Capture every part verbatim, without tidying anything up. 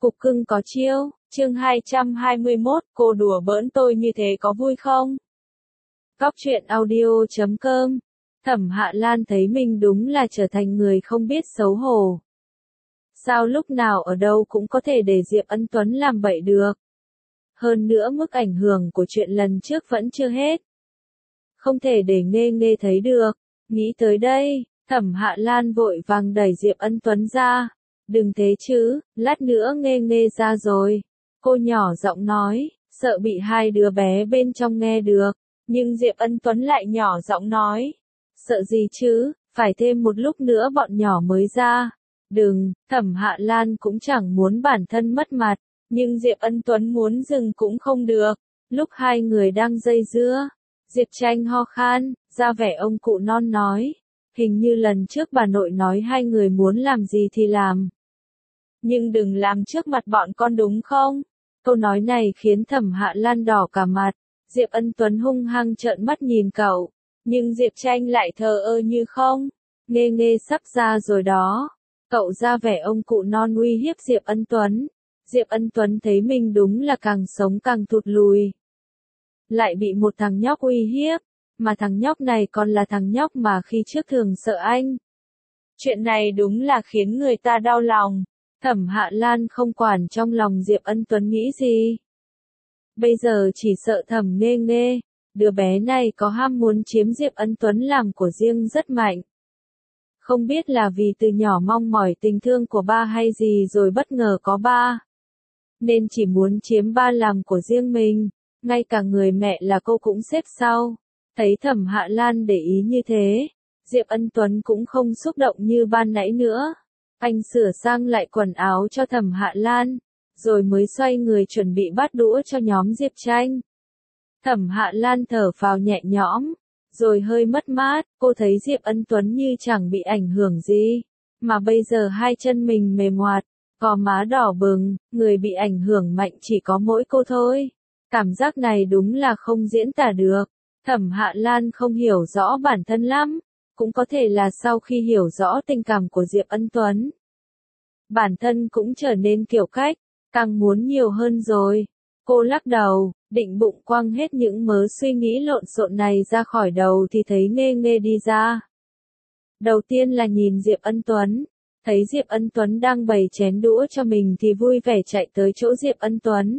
Cục cưng có chiêu, chương hai trăm hai mươi mốt, cô đùa bỡn tôi như thế có vui không? Góc truyện audio chấm com. Thẩm Hạ Lan thấy mình đúng là trở thành người không biết xấu hổ. Sao lúc nào ở đâu cũng có thể để Diệp Ân Tuấn làm bậy được? Hơn nữa mức ảnh hưởng của chuyện lần trước vẫn chưa hết. Không thể để Nghê Nghê thấy được. Nghĩ tới đây, Thẩm Hạ Lan vội vàng đẩy Diệp Ân Tuấn ra. Đừng thế chứ, lát nữa Nghê Nghê ra rồi. Cô nhỏ giọng nói, sợ bị hai đứa bé bên trong nghe được. Nhưng Diệp Ân Tuấn lại nhỏ giọng nói, sợ gì chứ, phải thêm một lúc nữa bọn nhỏ mới ra. Đừng, Thẩm Hạ Lan cũng chẳng muốn bản thân mất mặt, nhưng Diệp Ân Tuấn muốn dừng cũng không được. Lúc hai người đang dây dưa, Diệp Tranh ho khan, ra vẻ ông cụ non nói, hình như lần trước bà nội nói hai người muốn làm gì thì làm. Nhưng đừng làm trước mặt bọn con đúng không? Câu nói này khiến Thẩm Hạ Lan đỏ cả mặt. Diệp Ân Tuấn hung hăng trợn mắt nhìn cậu, nhưng Diệp Tranh lại thờ ơ như không. Nghê Nghê sắp ra rồi đó. Cậu ra vẻ ông cụ non uy hiếp Diệp Ân Tuấn. Diệp Ân Tuấn thấy mình đúng là càng sống càng thụt lùi. Lại bị một thằng nhóc uy hiếp, mà thằng nhóc này còn là thằng nhóc mà khi trước thường sợ anh. Chuyện này đúng là khiến người ta đau lòng. Thẩm Hạ Lan không quản trong lòng Diệp Ân Tuấn nghĩ gì. Bây giờ chỉ sợ Thẩm Nghê Nghê, đứa bé này có ham muốn chiếm Diệp Ân Tuấn làm của riêng rất mạnh. Không biết là vì từ nhỏ mong mỏi tình thương của ba hay gì rồi bất ngờ có ba. Nên chỉ muốn chiếm ba làm của riêng mình, ngay cả người mẹ là cô cũng xếp sau. Thấy Thẩm Hạ Lan để ý như thế, Diệp Ân Tuấn cũng không xúc động như ban nãy nữa. Anh sửa sang lại quần áo cho Thẩm Hạ Lan, rồi mới xoay người chuẩn bị bắt đũa cho nhóm Diệp Tranh. Thẩm Hạ Lan thở phào nhẹ nhõm, rồi hơi mất mát, cô thấy Diệp Ân Tuấn như chẳng bị ảnh hưởng gì, mà bây giờ hai chân mình mềm ngoạt, gò má đỏ bừng, người bị ảnh hưởng mạnh chỉ có mỗi cô thôi. Cảm giác này đúng là không diễn tả được. Thẩm Hạ Lan không hiểu rõ bản thân lắm, cũng có thể là sau khi hiểu rõ tình cảm của Diệp Ân Tuấn, bản thân cũng trở nên kiểu cách, càng muốn nhiều hơn rồi. Cô lắc đầu, định bụng quăng hết những mớ suy nghĩ lộn xộn này ra khỏi đầu thì thấy Nghê Nghê đi ra. Đầu tiên là nhìn Diệp Ân Tuấn, thấy Diệp Ân Tuấn đang bày chén đũa cho mình thì vui vẻ chạy tới chỗ Diệp Ân Tuấn.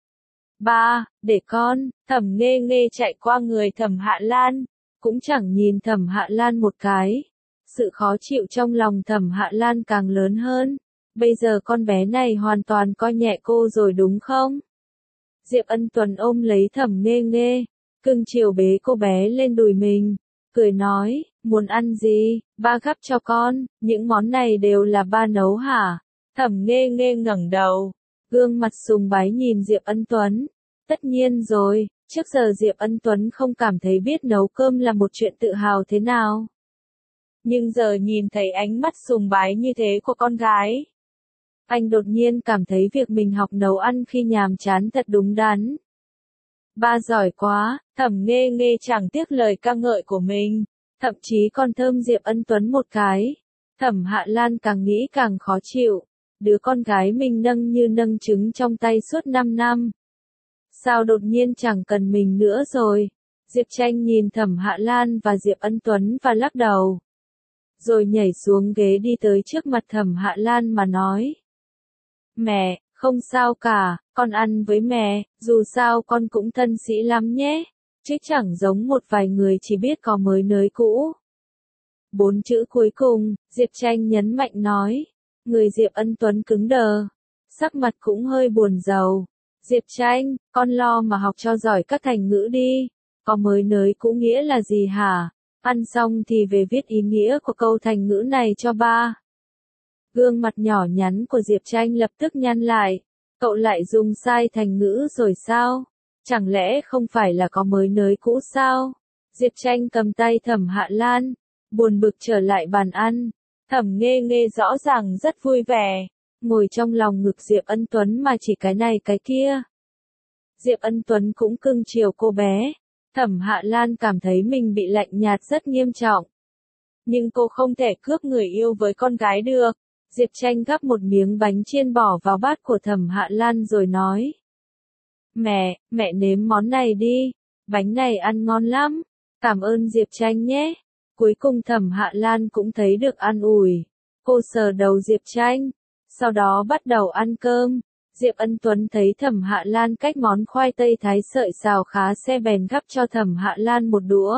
Ba, để con. Thẩm Nghê Nghê chạy qua người Thẩm Hạ Lan, cũng chẳng nhìn Thẩm Hạ Lan một cái. Sự khó chịu trong lòng Thẩm Hạ Lan càng lớn hơn. Bây giờ con bé này hoàn toàn coi nhẹ cô rồi đúng không? Diệp Ân Tuấn ôm lấy Thẩm Nghê Nghê, cưng chiều bế cô bé lên đùi mình, cười nói, muốn ăn gì, ba gắp cho con, những món này đều là ba nấu hả? Thẩm Nghê Nghê ngẩng đầu, gương mặt sùng bái nhìn Diệp Ân Tuấn. Tất nhiên rồi, trước giờ Diệp Ân Tuấn không cảm thấy biết nấu cơm là một chuyện tự hào thế nào. Nhưng giờ nhìn thấy ánh mắt sùng bái như thế của con gái, anh đột nhiên cảm thấy việc mình học nấu ăn khi nhàm chán thật đúng đắn. Ba giỏi quá, Thẩm Nghê Nghê chẳng tiếc lời ca ngợi của mình, thậm chí còn thơm Diệp Ân Tuấn một cái. Thẩm Hạ Lan càng nghĩ càng khó chịu, đứa con gái mình nâng như nâng trứng trong tay suốt năm năm. Sao đột nhiên chẳng cần mình nữa rồi? Diệp Tranh nhìn Thẩm Hạ Lan và Diệp Ân Tuấn và lắc đầu. Rồi nhảy xuống ghế đi tới trước mặt Thẩm Hạ Lan mà nói. Mẹ, không sao cả, con ăn với mẹ, dù sao con cũng thân sĩ lắm nhé, chứ chẳng giống một vài người chỉ biết có mới nới cũ. Bốn chữ cuối cùng, Diệp Tranh nhấn mạnh nói, người Diệp Ân Tuấn cứng đờ, sắc mặt cũng hơi buồn rầu. Diệp Tranh, con lo mà học cho giỏi các thành ngữ đi, có mới nới cũ nghĩa là gì hả? Ăn xong thì về viết ý nghĩa của câu thành ngữ này cho ba. Gương mặt nhỏ nhắn của Diệp Tranh lập tức nhăn lại. Cậu lại dùng sai thành ngữ rồi sao? Chẳng lẽ không phải là có mới nới cũ sao? Diệp Tranh cầm tay Thẩm Hạ Lan, buồn bực trở lại bàn ăn. Thẩm Nghê Nghê rõ ràng rất vui vẻ, ngồi trong lòng ngực Diệp Ân Tuấn mà chỉ cái này cái kia. Diệp Ân Tuấn cũng cưng chiều cô bé. Thẩm Hạ Lan cảm thấy mình bị lạnh nhạt rất nghiêm trọng. Nhưng cô không thể cướp người yêu với con gái được. Diệp Tranh gắp một miếng bánh chiên bỏ vào bát của Thẩm Hạ Lan rồi nói. Mẹ, mẹ nếm món này đi, bánh này ăn ngon lắm, cảm ơn Diệp Tranh nhé. Cuối cùng Thẩm Hạ Lan cũng thấy được an ủi. Cô sờ đầu Diệp Tranh, sau đó bắt đầu ăn cơm. Diệp Ân Tuấn thấy Thẩm Hạ Lan cách món khoai tây thái sợi xào khá xe bèn gắp cho Thẩm Hạ Lan một đũa.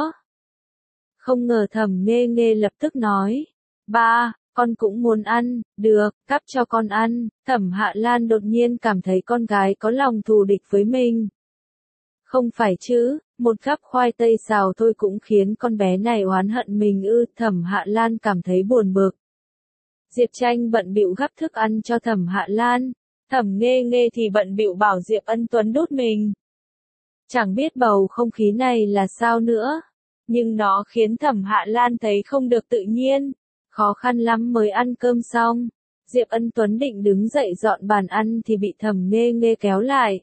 Không ngờ Thẩm Nghê Nghê lập tức nói, ba, con cũng muốn ăn, được, gắp cho con ăn. Thẩm Hạ Lan đột nhiên cảm thấy con gái có lòng thù địch với mình. Không phải chứ, một gắp khoai tây xào thôi cũng khiến con bé này oán hận mình ư. Thẩm Hạ Lan cảm thấy buồn bực. Diệp Tranh bận bịu gắp thức ăn cho Thẩm Hạ Lan. Thẩm Nghê Nghê thì bận bịu bảo Diệp Ân Tuấn đút mình. Chẳng biết bầu không khí này là sao nữa, nhưng nó khiến Thẩm Hạ Lan thấy không được tự nhiên. Khó khăn lắm mới ăn cơm xong. Diệp Ân Tuấn định đứng dậy dọn bàn ăn thì bị Thẩm Nghê Nghê kéo lại.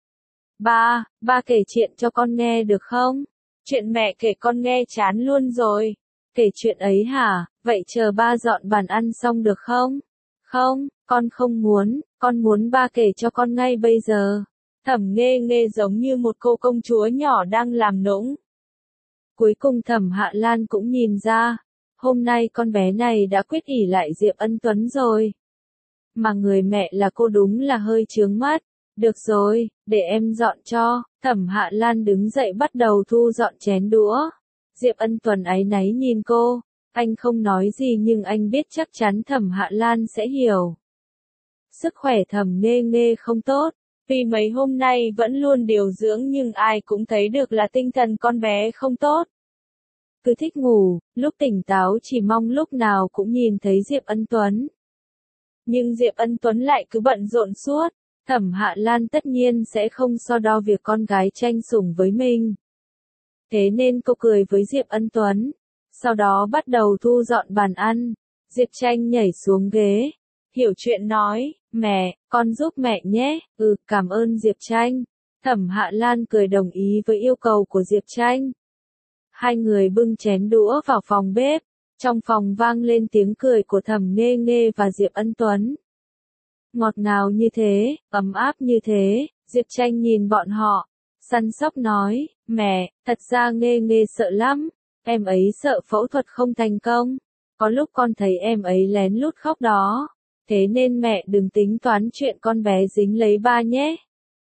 Ba, ba kể chuyện cho con nghe được không? Chuyện mẹ kể con nghe chán luôn rồi. Kể chuyện ấy hả? Vậy chờ ba dọn bàn ăn xong được không? Không, con không muốn, con muốn ba kể cho con ngay bây giờ. Thẩm Nghê Nghê giống như một cô công chúa nhỏ đang làm nũng. Cuối cùng Thẩm Hạ Lan cũng nhìn ra, hôm nay con bé này đã quyết ỷ lại Diệp Ân Tuấn rồi. Mà người mẹ là cô đúng là hơi chướng mắt. Được rồi, để em dọn cho. Thẩm Hạ Lan đứng dậy bắt đầu thu dọn chén đũa. Diệp Ân Tuấn áy náy nhìn cô. Anh không nói gì nhưng anh biết chắc chắn Thẩm Hạ Lan sẽ hiểu. Sức khỏe Thẩm Nghê Nghê không tốt. Vì mấy hôm nay vẫn luôn điều dưỡng nhưng ai cũng thấy được là tinh thần con bé không tốt. Cứ thích ngủ, lúc tỉnh táo chỉ mong lúc nào cũng nhìn thấy Diệp Ân Tuấn. Nhưng Diệp Ân Tuấn lại cứ bận rộn suốt. Thẩm Hạ Lan tất nhiên sẽ không so đo việc con gái tranh sủng với mình. Thế nên cô cười với Diệp Ân Tuấn. Sau đó bắt đầu thu dọn bàn ăn. Diệp Tranh nhảy xuống ghế. Hiểu chuyện nói, mẹ, con giúp mẹ nhé. Ừ, cảm ơn Diệp Tranh. Thẩm Hạ Lan cười đồng ý với yêu cầu của Diệp Tranh. Hai người bưng chén đũa vào phòng bếp. Trong phòng vang lên tiếng cười của Thẩm Nghê Nghê và Diệp Ân Tuấn. Ngọt ngào như thế, ấm áp như thế. Diệp Tranh nhìn bọn họ, săn sóc nói, mẹ, thật ra Nghê Nghê sợ lắm. Em ấy sợ phẫu thuật không thành công. Có lúc con thấy em ấy lén lút khóc đó. Thế nên mẹ đừng tính toán chuyện con bé dính lấy ba nhé.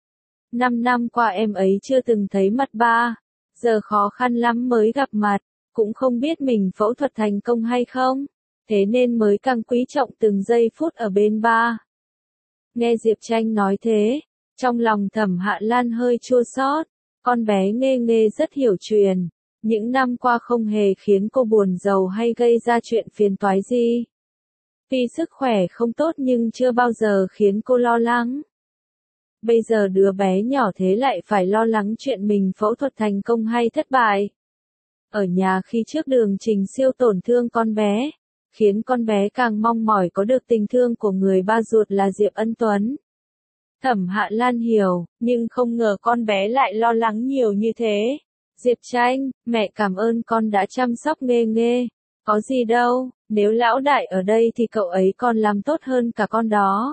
Năm năm qua em ấy chưa từng thấy mặt ba. Giờ khó khăn lắm mới gặp mặt. Cũng không biết mình phẫu thuật thành công hay không. Thế nên mới càng quý trọng từng giây phút ở bên ba. Nghe Diệp Tranh nói thế, trong lòng Thẩm Hạ Lan hơi chua xót. Con bé Nghê Nghê rất hiểu chuyện. Những năm qua không hề khiến cô buồn rầu hay gây ra chuyện phiền toái gì. Tuy sức khỏe không tốt nhưng chưa bao giờ khiến cô lo lắng. Bây giờ đứa bé nhỏ thế lại phải lo lắng chuyện mình phẫu thuật thành công hay thất bại. Ở nhà khi trước Đường Trình Siêu tổn thương con bé, khiến con bé càng mong mỏi có được tình thương của người ba ruột là Diệp Ân Tuấn. Thẩm Hạ Lan hiểu, nhưng không ngờ con bé lại lo lắng nhiều như thế. Diệp Tranh, mẹ cảm ơn con đã chăm sóc Nghê Nghê. Có gì đâu, nếu lão đại ở đây thì cậu ấy còn làm tốt hơn cả con đó.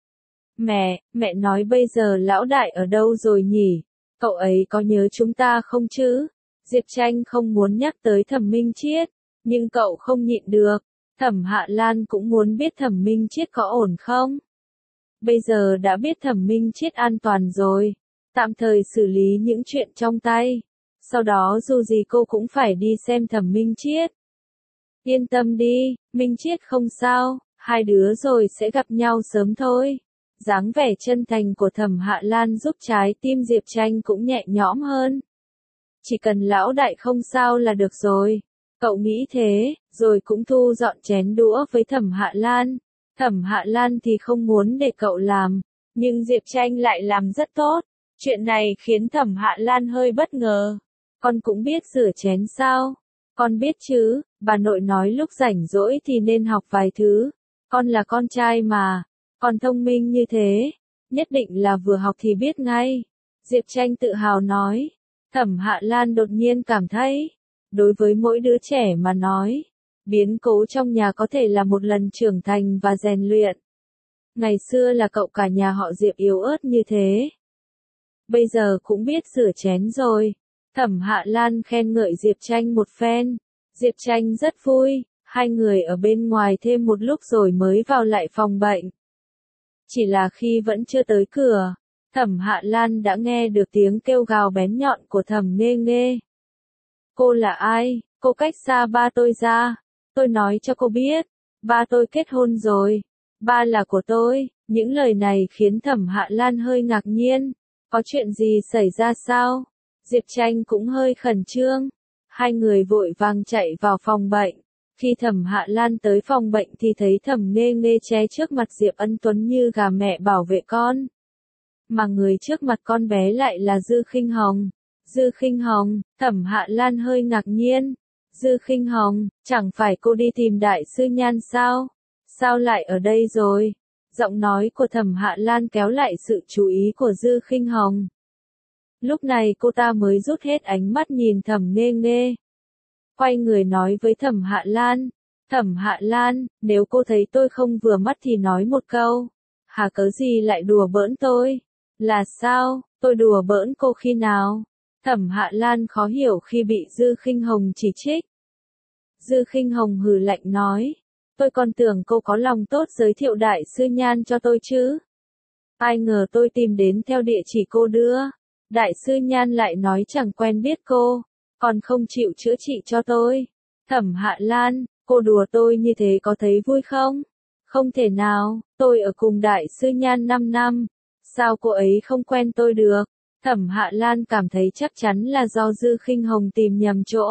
Mẹ, mẹ nói bây giờ lão đại ở đâu rồi nhỉ? Cậu ấy có nhớ chúng ta không chứ? Diệp Tranh không muốn nhắc tới Thẩm Minh Chiết, nhưng cậu không nhịn được. Thẩm Hạ Lan cũng muốn biết Thẩm Minh Chiết có ổn không? Bây giờ đã biết Thẩm Minh Chiết an toàn rồi, tạm thời xử lý những chuyện trong tay. Sau đó dù gì cô cũng phải đi xem Thẩm Minh Chiết. Yên tâm đi, Minh Chiết không sao, hai đứa rồi sẽ gặp nhau sớm thôi. Dáng vẻ chân thành của Thẩm Hạ Lan giúp trái tim Diệp Tranh cũng nhẹ nhõm hơn. Chỉ cần lão đại không sao là được rồi. Cậu nghĩ thế, rồi cũng thu dọn chén đũa với Thẩm Hạ Lan. Thẩm Hạ Lan thì không muốn để cậu làm, nhưng Diệp Tranh lại làm rất tốt. Chuyện này khiến Thẩm Hạ Lan hơi bất ngờ. Con cũng biết rửa chén sao? Con biết chứ, bà nội nói lúc rảnh rỗi thì nên học vài thứ. Con là con trai mà, con thông minh như thế, nhất định là vừa học thì biết ngay. Diệp Tranh tự hào nói. Thẩm Hạ Lan đột nhiên cảm thấy, đối với mỗi đứa trẻ mà nói, Biến cố trong nhà có thể là một lần trưởng thành và rèn luyện. Ngày xưa là cậu cả nhà họ Diệp yếu ớt như thế. Bây giờ cũng biết rửa chén rồi. Thẩm Hạ Lan khen ngợi Diệp Tranh một phen. Diệp Tranh rất vui, hai người ở bên ngoài thêm một lúc rồi mới vào lại phòng bệnh. Chỉ là khi vẫn chưa tới cửa, Thẩm Hạ Lan đã nghe được tiếng kêu gào bén nhọn của Thẩm Nghê Nghê. Cô là ai? Cô cách xa ba tôi ra. Tôi nói cho cô biết, ba tôi kết hôn rồi. Ba là của tôi. Những lời này khiến Thẩm Hạ Lan hơi ngạc nhiên. Có chuyện gì xảy ra sao? Diệp Tranh cũng hơi khẩn trương. Hai người vội vàng chạy vào phòng bệnh. Khi Thẩm Hạ Lan tới phòng bệnh thì thấy Thẩm Nghê Nghê che trước mặt Diệp Ân Tuấn như gà mẹ bảo vệ con. Mà người trước mặt con bé lại là Dư Khinh Hồng. Dư Khinh Hồng, Thẩm Hạ Lan hơi ngạc nhiên. Dư Khinh Hồng, chẳng phải cô đi tìm đại sư Nhan sao? Sao lại ở đây rồi? Giọng nói của Thẩm Hạ Lan kéo lại sự chú ý của Dư Khinh Hồng. Lúc này cô ta mới rút hết ánh mắt nhìn Thẩm Nghê Nghê. Quay người nói với Thẩm Hạ Lan. Thẩm Hạ Lan, nếu cô thấy tôi không vừa mắt thì nói một câu. Hà cớ gì lại đùa bỡn tôi? Là sao? Tôi đùa bỡn cô khi nào? Thẩm Hạ Lan khó hiểu khi bị Dư Khinh Hồng chỉ trích. Dư Khinh Hồng hừ lạnh nói. Tôi còn tưởng cô có lòng tốt giới thiệu đại sư Nhan cho tôi chứ. Ai ngờ tôi tìm đến theo địa chỉ cô đưa. Đại sư Nhan lại nói chẳng quen biết cô, còn không chịu chữa trị cho tôi. Thẩm Hạ Lan, cô đùa tôi như thế có thấy vui không? Không thể nào, tôi ở cùng đại sư Nhan năm năm. Sao cô ấy không quen tôi được? Thẩm Hạ Lan cảm thấy chắc chắn là do Dư Khinh Hồng tìm nhầm chỗ.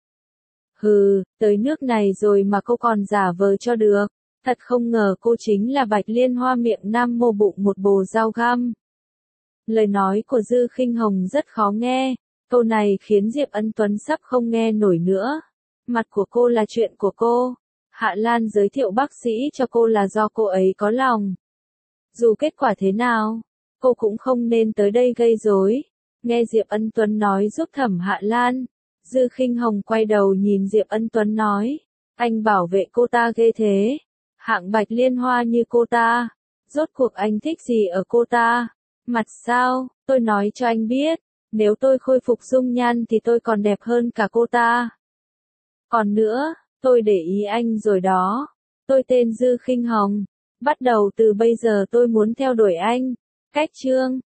Hừ, tới nước này rồi mà cô còn giả vờ cho được. Thật không ngờ cô chính là Bạch Liên Hoa miệng nam mô bụng một bồ dao găm. Lời nói của Dư Khinh Hồng rất khó nghe. Câu này khiến Diệp Ân Tuấn sắp không nghe nổi nữa. Mặt của cô là chuyện của cô. Hạ Lan giới thiệu bác sĩ cho cô là do cô ấy có lòng. Dù kết quả thế nào, cô cũng không nên tới đây gây rối. Nghe Diệp Ân Tuấn nói giúp Thẩm Hạ Lan, Dư Khinh Hồng quay đầu nhìn Diệp Ân Tuấn nói, anh bảo vệ cô ta ghê thế. Hạng Bạch Liên Hoa như cô ta, rốt cuộc anh thích gì ở cô ta? Mặt sao, tôi nói cho anh biết, nếu tôi khôi phục dung nhan thì tôi còn đẹp hơn cả cô ta. Còn nữa, tôi để ý anh rồi đó. Tôi tên Dư Khinh Hồng. Bắt đầu từ bây giờ tôi muốn theo đuổi anh. Cách chương